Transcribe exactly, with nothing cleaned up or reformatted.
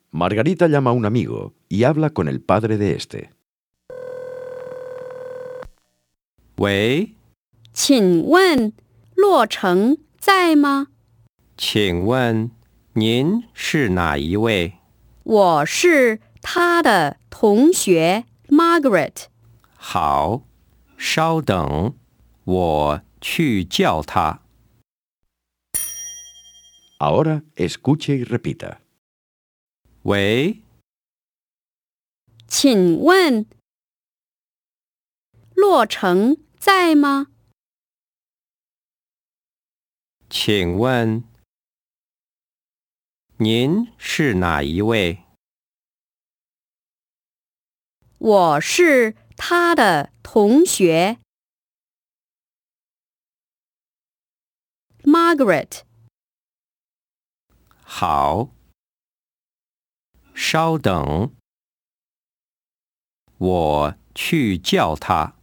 Margarita llama a un amigo y habla con el padre de este. 喂， 请问洛城在吗？ 请问您是哪一位？ 我是他的同学 Margaret。 好，稍等，我去叫他。 Ahora escuche y repita. 喂， 请问洛城在吗？ 请问您是哪一位？ 我是他的同学 Margaret。 好，稍等，我去叫他。